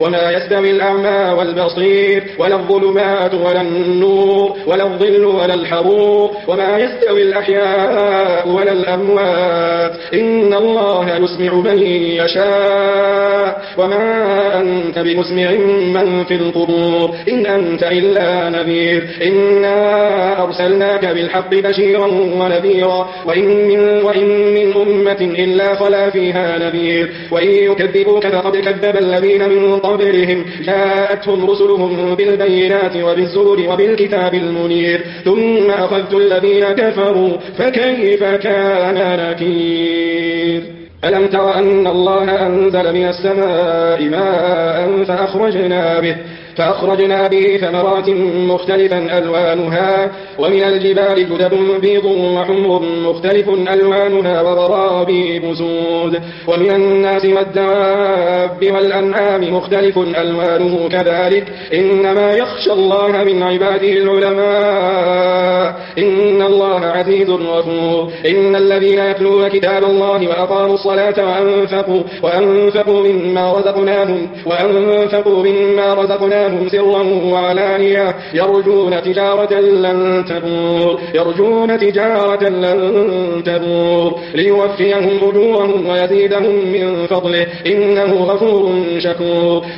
وما يستوي الأعمى والبصير ولا الظلمات ولا النور ولا الظل ولا الحرور وما يستوي الأحياء ولا الأموات إن الله يسمع من يشاء وما أنت بمسمع من في القبور إن أنت إلا نذير إنا أرسلناك بالحق بشيرا ونذيرا وإن من أمة إلا خلا فيها نذير وإن يكذبوك فقد كذب الذين من قبلهم جاءتهم رسلهم بالبينات وبالزبر وبالكتاب المنير ثم أخذت الذين كفروا فكيف كان نكير ألم تر أن الله أنزل من السماء ماء فأخرجنا به ثمرات مختلفا ألوانها ومن الجبال جدد بيض وحمر مختلف ألوانها وغرابيب سود ومن الناس والدواب والأنعام مختلف ألوانه كذلك إنما يخشى الله من عباده العلماء إن الله عزيز غفور إن الذين يتلون كتاب الله وأقاموا الصلاة وأنفقوا مما رزقناهم سرا وعلانية يرجون تجارة لن تبور ليوفيهم أجورهم ويزيدهم من فضله إنه غفور شكور